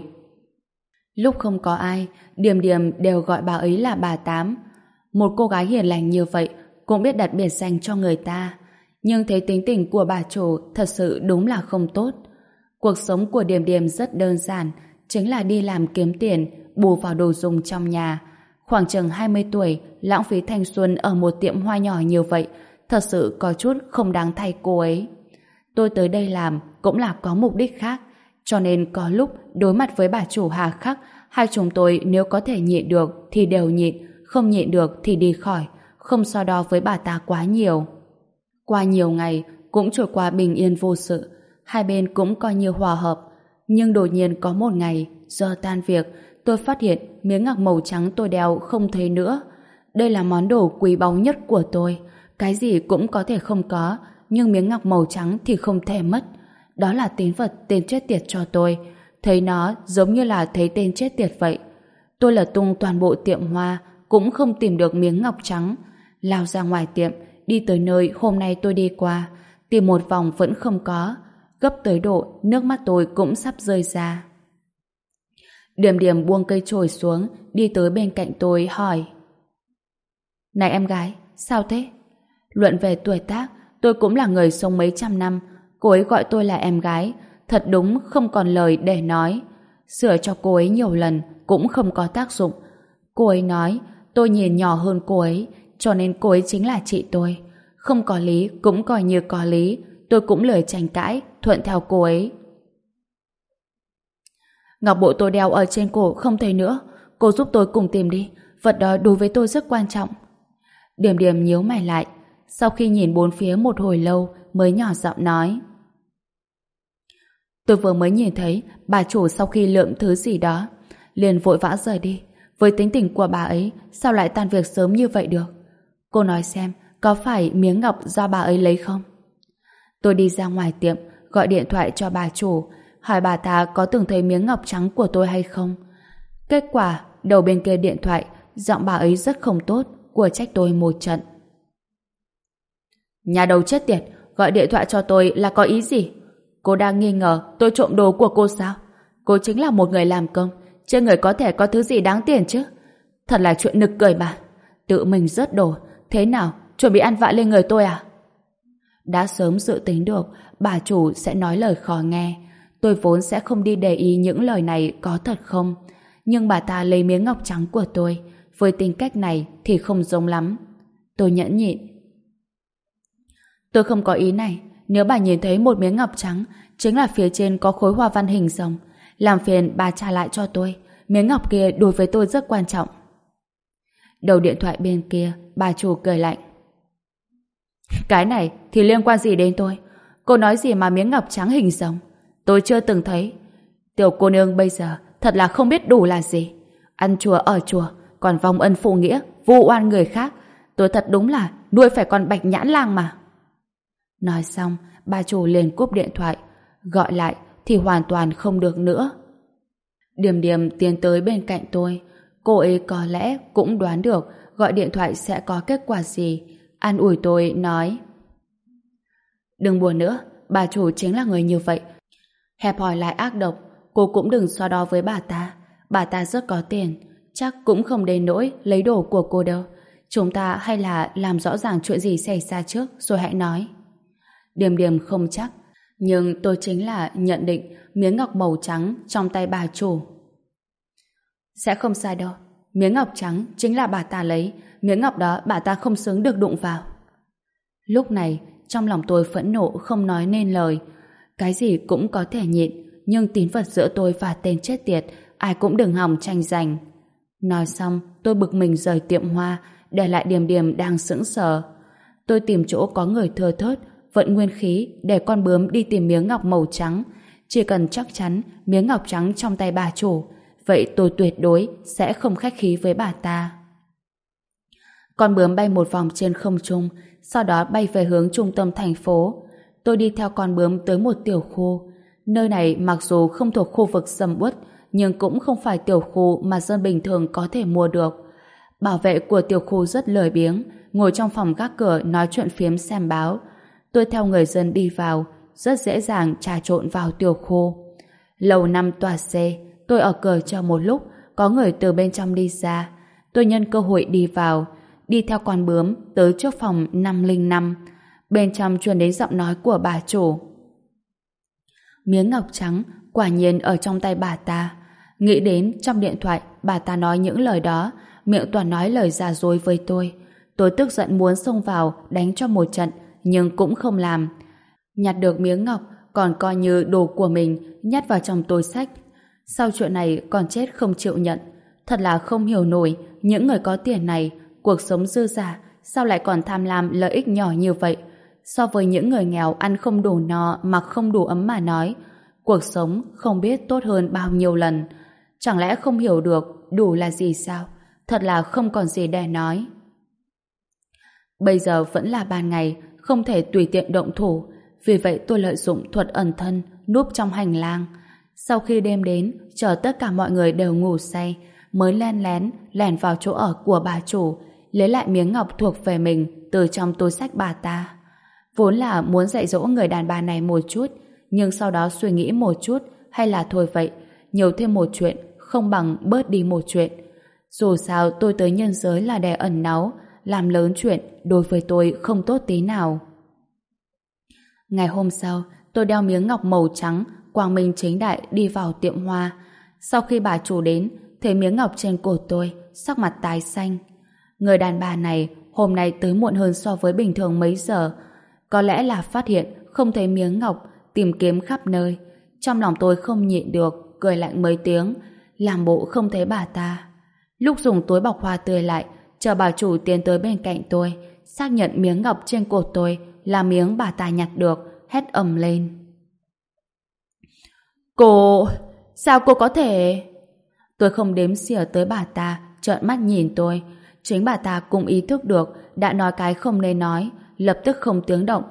Lúc không có ai, Điềm Điềm đều gọi bà ấy là bà Tám. Một cô gái hiền lành như vậy cũng biết đặt biệt danh cho người ta. Nhưng thấy tính tình của bà chủ thật sự đúng là không tốt. Cuộc sống của Điềm Điềm rất đơn giản, chính là đi làm kiếm tiền, bù vào đồ dùng trong nhà. Khoảng chừng hai mươi tuổi, lãng phí thanh xuân ở một tiệm hoa nhỏ như vậy, thật sự có chút không đáng thay cô ấy. Tôi tới đây làm cũng là có mục đích khác, cho nên có lúc đối mặt với bà chủ hà khắc, hai chúng tôi nếu có thể nhịn được thì đều nhịn, không nhịn được thì đi khỏi, không so đo với bà ta quá nhiều. Qua nhiều ngày cũng trôi qua bình yên vô sự, hai bên cũng coi như hòa hợp. Nhưng đột nhiên có một ngày, giờ tan việc, tôi phát hiện miếng ngọc màu trắng tôi đeo không thấy nữa. Đây là món đồ quý báu nhất của tôi, cái gì cũng có thể không có, nhưng miếng ngọc màu trắng thì không thể mất. Đó là tín vật tên chết tiệt cho tôi, thấy nó giống như là thấy tên chết tiệt vậy. Tôi lật tung toàn bộ tiệm hoa, cũng không tìm được miếng ngọc trắng. Lao ra ngoài tiệm, đi tới nơi hôm nay tôi đi qua, tìm một vòng vẫn không có, gấp tới độ nước mắt tôi cũng sắp rơi ra. Điềm Điềm buông cây chổi xuống, đi tới bên cạnh tôi hỏi: "Này em gái, sao thế?" Luận về tuổi tác, tôi cũng là người sống mấy trăm năm, cô ấy gọi tôi là em gái, thật đúng không còn lời để nói. Sửa cho cô ấy nhiều lần cũng không có tác dụng. Cô ấy nói tôi nhìn nhỏ hơn cô ấy, cho nên cô ấy chính là chị tôi. Không có lý cũng coi như có lý, tôi cũng lười tranh cãi, thuận theo cô ấy. Ngọc bội tôi đeo ở trên cổ không thấy nữa, cô giúp tôi cùng tìm đi, vật đó đối với tôi rất quan trọng. Điềm Điềm nhíu mày lại, sau khi nhìn bốn phía một hồi lâu mới nhỏ giọng nói: "Tôi vừa mới nhìn thấy bà chủ sau khi lượm thứ gì đó liền vội vã rời đi. Với tính tình của bà ấy, sao lại tan việc sớm như vậy được? Cô nói xem, có phải miếng ngọc do bà ấy lấy không?" Tôi đi ra ngoài tiệm, gọi điện thoại cho bà chủ, hỏi bà ta có từng thấy miếng ngọc trắng của tôi hay không. Kết quả, đầu bên kia điện thoại, giọng bà ấy rất không tốt, của trách tôi một trận. "Nhà đầu chết tiệt, gọi điện thoại cho tôi là có ý gì? Cô đang nghi ngờ tôi trộm đồ của cô sao? Cô chính là một người làm công, trên người có thể có thứ gì đáng tiền chứ? Thật là chuyện nực cười mà. Tự mình rớt đồ, thế nào, chuẩn bị ăn vạ lên người tôi à?" Đã sớm dự tính được bà chủ sẽ nói lời khó nghe. Tôi vốn sẽ không đi để ý những lời này có thật không. Nhưng bà ta lấy miếng ngọc trắng của tôi, với tính cách này thì không giống lắm. Tôi nhẫn nhịn: "Tôi không có ý này. Nếu bà nhìn thấy một miếng ngọc trắng, chính là phía trên có khối hoa văn hình rồng. Làm phiền bà trả lại cho tôi. Miếng ngọc kia đối với tôi rất quan trọng." Đầu điện thoại bên kia, bà chủ cười lạnh: "Cái này thì liên quan gì đến tôi? Cô nói gì mà miếng ngọc trắng hình rồng? Tôi chưa từng thấy. Tiểu cô nương bây giờ thật là không biết đủ là gì. Ăn chùa ở chùa, còn vong ân phụ nghĩa, vu oan người khác. Tôi thật đúng là nuôi phải con bạch nhãn lang mà." Nói xong, bà chủ liền cúp điện thoại. Gọi lại thì hoàn toàn không được nữa. Điềm Điềm tiến tới bên cạnh tôi. Cô ấy có lẽ cũng đoán được gọi điện thoại sẽ có kết quả gì. An ủi tôi nói: "Đừng buồn nữa, bà chủ chính là người như vậy. Hẹp hòi lại ác độc, cô cũng đừng so đo với bà ta. Bà ta rất có tiền, chắc cũng không đến nỗi lấy đồ của cô đâu. Chúng ta hay là làm rõ ràng chuyện gì xảy ra trước rồi hãy nói." Điềm Điềm không chắc, nhưng tôi chính là nhận định miếng ngọc màu trắng trong tay bà chủ. Sẽ không sai đâu. Miếng ngọc trắng chính là bà ta lấy, miếng ngọc đó bà ta không xứng được đụng vào. Lúc này, trong lòng tôi phẫn nộ không nói nên lời. Cái gì cũng có thể nhịn, nhưng tín vật giữa tôi và tên chết tiệt, ai cũng đừng hòng tranh giành. Nói xong, tôi bực mình rời tiệm hoa, để lại Điềm Điềm đang sững sờ. Tôi tìm chỗ có người thưa thớt, vận nguyên khí để con bướm đi tìm miếng ngọc màu trắng. Chỉ cần chắc chắn miếng ngọc trắng trong tay bà chủ, vậy tôi tuyệt đối sẽ không khách khí với bà ta. Con bướm bay một vòng trên không trung, sau đó bay về hướng trung tâm thành phố. Tôi đi theo con bướm tới một tiểu khu. Nơi này mặc dù không thuộc khu vực sầm uất, nhưng cũng không phải tiểu khu mà dân bình thường có thể mua được. Bảo vệ của tiểu khu rất lười biếng, ngồi trong phòng gác cửa nói chuyện phiếm xem báo. Tôi theo người dân đi vào, rất dễ dàng trà trộn vào tiểu khu. Lầu năm tòa C, tôi ở cửa chờ một lúc, có người từ bên trong đi ra. Tôi nhân cơ hội đi vào, đi theo con bướm tới trước phòng năm không năm. Bên trong truyền đến giọng nói của bà chủ. Miếng ngọc trắng quả nhiên ở trong tay bà ta. Nghĩ đến trong điện thoại bà ta nói những lời đó, miệng toàn nói lời giả dối với tôi. Tôi tức giận muốn xông vào đánh cho một trận, nhưng cũng không làm. Nhặt được miếng ngọc còn coi như đồ của mình, nhét vào trong túi xách. Sau chuyện này còn chết không chịu nhận. Thật là không hiểu nổi những người có tiền này, cuộc sống dư dả, sao lại còn tham lam lợi ích nhỏ như vậy. So với những người nghèo ăn không đủ no mặc không đủ ấm mà nói, cuộc sống không biết tốt hơn bao nhiêu lần. Chẳng lẽ không hiểu được đủ là gì sao? Thật là không còn gì để nói. Bây giờ vẫn là ban ngày, không thể tùy tiện động thủ. Vì vậy tôi lợi dụng thuật ẩn thân, núp trong hành lang. Sau khi đêm đến, chờ tất cả mọi người đều ngủ say, mới len lén lẻn vào chỗ ở của bà chủ, lấy lại miếng ngọc thuộc về mình từ trong túi xách bà ta. Vốn là muốn dạy dỗ người đàn bà này một chút, nhưng sau đó suy nghĩ một chút, hay là thôi vậy, nhiều thêm một chuyện không bằng bớt đi một chuyện. Dù sao tôi tới nhân giới là để ẩn náu, làm lớn chuyện đối với tôi không tốt tí nào. Ngày hôm sau, tôi đeo miếng ngọc màu trắng, quang minh chính đại đi vào tiệm hoa. Sau khi bà chủ đến, thấy miếng ngọc trên cổ tôi, sắc mặt tái xanh. Người đàn bà này hôm nay tới muộn hơn so với bình thường mấy giờ. Có lẽ là phát hiện không thấy miếng ngọc, tìm kiếm khắp nơi. Trong lòng tôi không nhịn được, cười lạnh mấy tiếng, làm bộ không thấy bà ta. Lúc dùng túi bọc hoa tươi lại, chờ bà chủ tiến tới bên cạnh tôi, xác nhận miếng ngọc trên cổ tôi là miếng bà ta nhặt được, hét ầm lên. Cô... sao cô có thể... Tôi không đếm xỉa tới bà ta, trợn mắt nhìn tôi. Chính bà ta cũng ý thức được đã nói cái không nên nói, lập tức không tiếng động.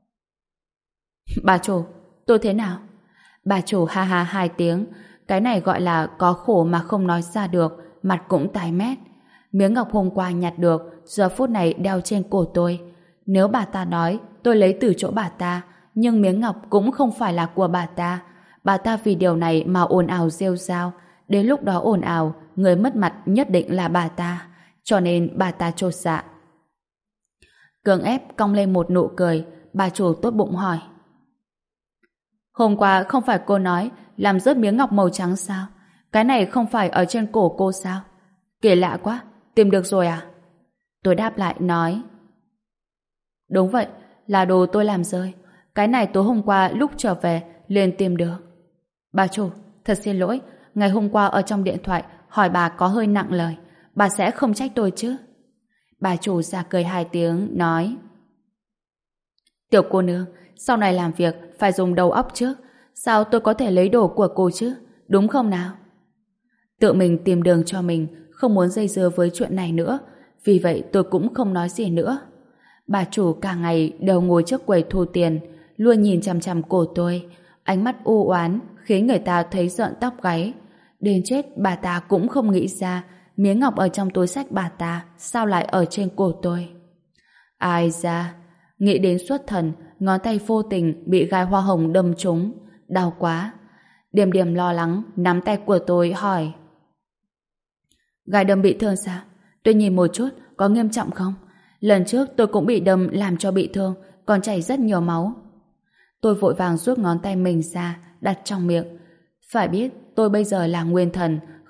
Bà chủ, tôi thế nào? Bà chủ ha ha hai tiếng. Cái này gọi là có khổ mà không nói ra được, mặt cũng tái mét. Miếng ngọc hôm qua nhặt được, giờ phút này đeo trên cổ tôi. Nếu bà ta nói tôi lấy từ chỗ bà ta, nhưng miếng ngọc cũng không phải là của bà ta. Bà ta vì điều này mà ồn ào rêu rao. Đến lúc đó ồn ào, người mất mặt nhất định là bà ta. Cho nên bà ta chột dạ. Cường ép cong lên một nụ cười, bà chủ tốt bụng hỏi. Hôm qua không phải cô nói làm rớt miếng ngọc màu trắng sao? Cái này không phải ở trên cổ cô sao? Kỳ lạ quá, tìm được rồi à? Tôi đáp lại nói. Đúng vậy, là đồ tôi làm rơi. Cái này tối hôm qua lúc trở về liền tìm được. Bà chủ, thật xin lỗi, ngày hôm qua ở trong điện thoại hỏi bà có hơi nặng lời. Bà sẽ không trách tôi chứ? Bà chủ ra cười hai tiếng, nói. Tiểu cô nương, sau này làm việc phải dùng đầu óc trước. Sao tôi có thể lấy đồ của cô chứ? Đúng không nào? Tự mình tìm đường cho mình, không muốn dây dưa với chuyện này nữa. Vì vậy tôi cũng không nói gì nữa. Bà chủ cả ngày đều ngồi trước quầy thu tiền, luôn nhìn chằm chằm cổ tôi. Ánh mắt u oán khiến người ta thấy rợn tóc gáy. Đến chết bà ta cũng không nghĩ ra miếng ngọc ở trong túi xách bà ta sao lại ở trên cổ tôi. Ai da, nghĩ đến xuất thần, ngón tay vô tình bị gai hoa hồng đâm trúng, đau quá. Điềm Điềm lo lắng nắm tay của tôi hỏi. Gai đâm bị thương sao? Tôi nhìn một chút, có nghiêm trọng không? Lần trước tôi cũng bị đâm làm cho bị thương, còn chảy rất nhiều máu. Tôi vội vàng rút ngón tay mình ra, đặt trong miệng. Phải biết tôi bây giờ là nguyên thần,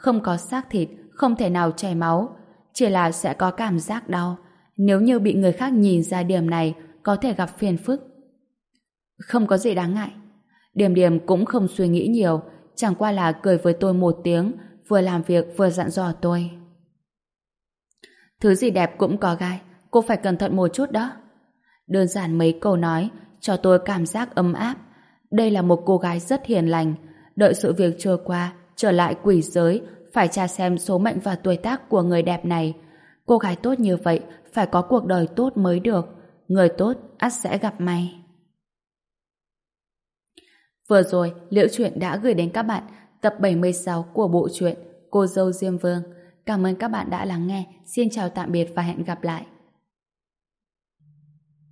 không có xác thịt, không thể nào chảy máu, chỉ là sẽ có cảm giác đau. Nếu như bị người khác nhìn ra điểm này, có thể gặp phiền phức. Không có gì đáng ngại. Điềm Điềm cũng không suy nghĩ nhiều, chẳng qua là cười với tôi một tiếng, vừa làm việc vừa dặn dò tôi. Thứ gì đẹp cũng có gai, cô phải cẩn thận một chút đó. Đơn giản mấy câu nói, cho tôi cảm giác ấm áp. Đây là một cô gái rất hiền lành, đợi sự việc trôi qua, trở lại quỷ giới, phải tra xem số mệnh và tuổi tác của người đẹp này. Cô gái tốt như vậy, phải có cuộc đời tốt mới được. Người tốt, ắt sẽ gặp may. Vừa rồi, Liễu Chuyện đã gửi đến các bạn tập bảy mươi sáu của bộ truyện Cô dâu Diêm Vương. Cảm ơn các bạn đã lắng nghe. Xin chào tạm biệt và hẹn gặp lại.